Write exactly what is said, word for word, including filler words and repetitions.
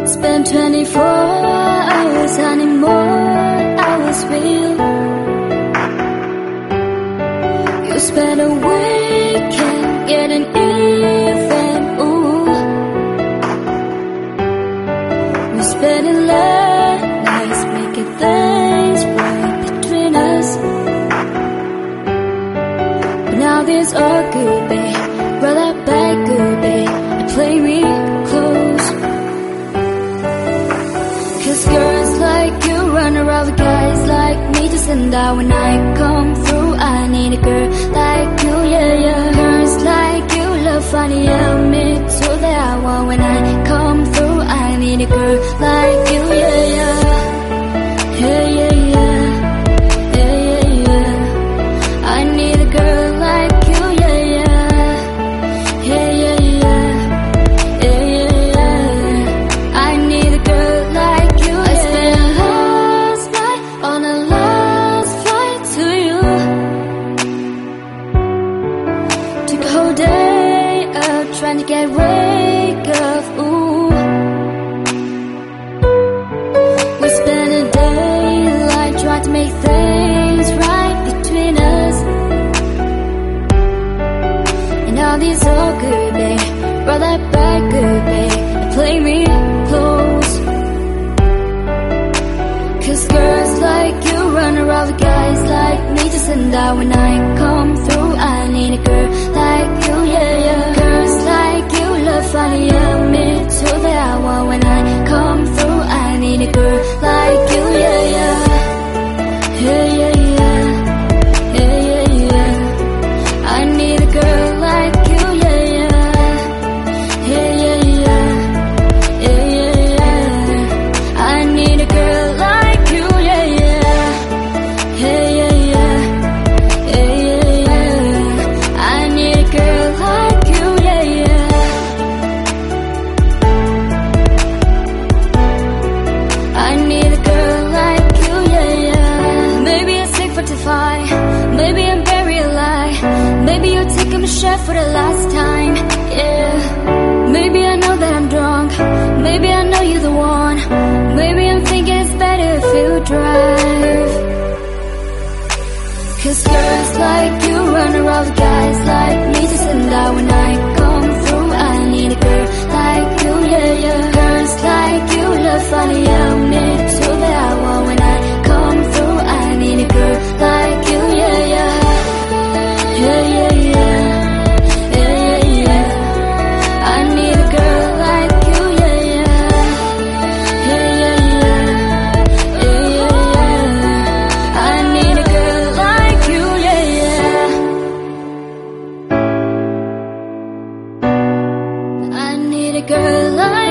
Spend twenty-four hours, I need more hours with you. You spend a weekend getting even, ooh. We spending late nights making things right between us. But now there's all good, babe. Roll that back, good, babe, and play me close. Cause girls like you run around with guys like me to send out when I come through. I need a girl like you, yeah, yeah. Girls like you love funny, yeah, me too. That I want when I come through. I need a girl like you, yeah, yeah. Yeah, yeah, yeah. Yeah, yeah, yeah. I need a girl like you, yeah, yeah. Yeah, yeah, yeah. Yeah, yeah, yeah. I need a girl like you, yeah. I spent last night on a last flight to you. Took a whole day out trying to get wake up, ooh. We spent a daylight trying to make things right between us. And now these all good, babe. Roll that back, good, babe, and play me close. Cause girls like you run around with guys like me to send out when I come through. I need a girl like you, yeah, yeah. Girls like you love funny, yeah, me too. That I want when I come through. I need a girl like you, yeah, yeah. Yeah, yeah, yeah. Yeah, yeah, yeah. I need a girl like you, yeah, yeah. Yeah, yeah, yeah. Yeah, yeah, yeah. I need a girl like you, yeah, yeah. Yeah, yeah, yeah. Yeah, yeah, yeah. I need a girl like you, yeah, yeah. I need a girl like you, yeah, yeah. Maybe I'm sick for to fight. Maybe I'm very alive. Maybe you're taking my shot for the last time, yeah. Maybe I know that I'm drunk. Maybe I know you're the one. Maybe I'm thinking it's better if you drive. Cause girls like you run around with guys like me to send out when I come through. I need a girl like you, yeah, yeah. Girls like you love funny, yeah, me too. That I want when I come through. I need a girl like you, yeah, yeah. Yeah, yeah, yeah. Yeah, yeah, yeah. I need a girl like you, yeah, yeah. Yeah, yeah, yeah. Yeah, yeah, yeah. I need a girl like you, yeah, yeah. I need a girl like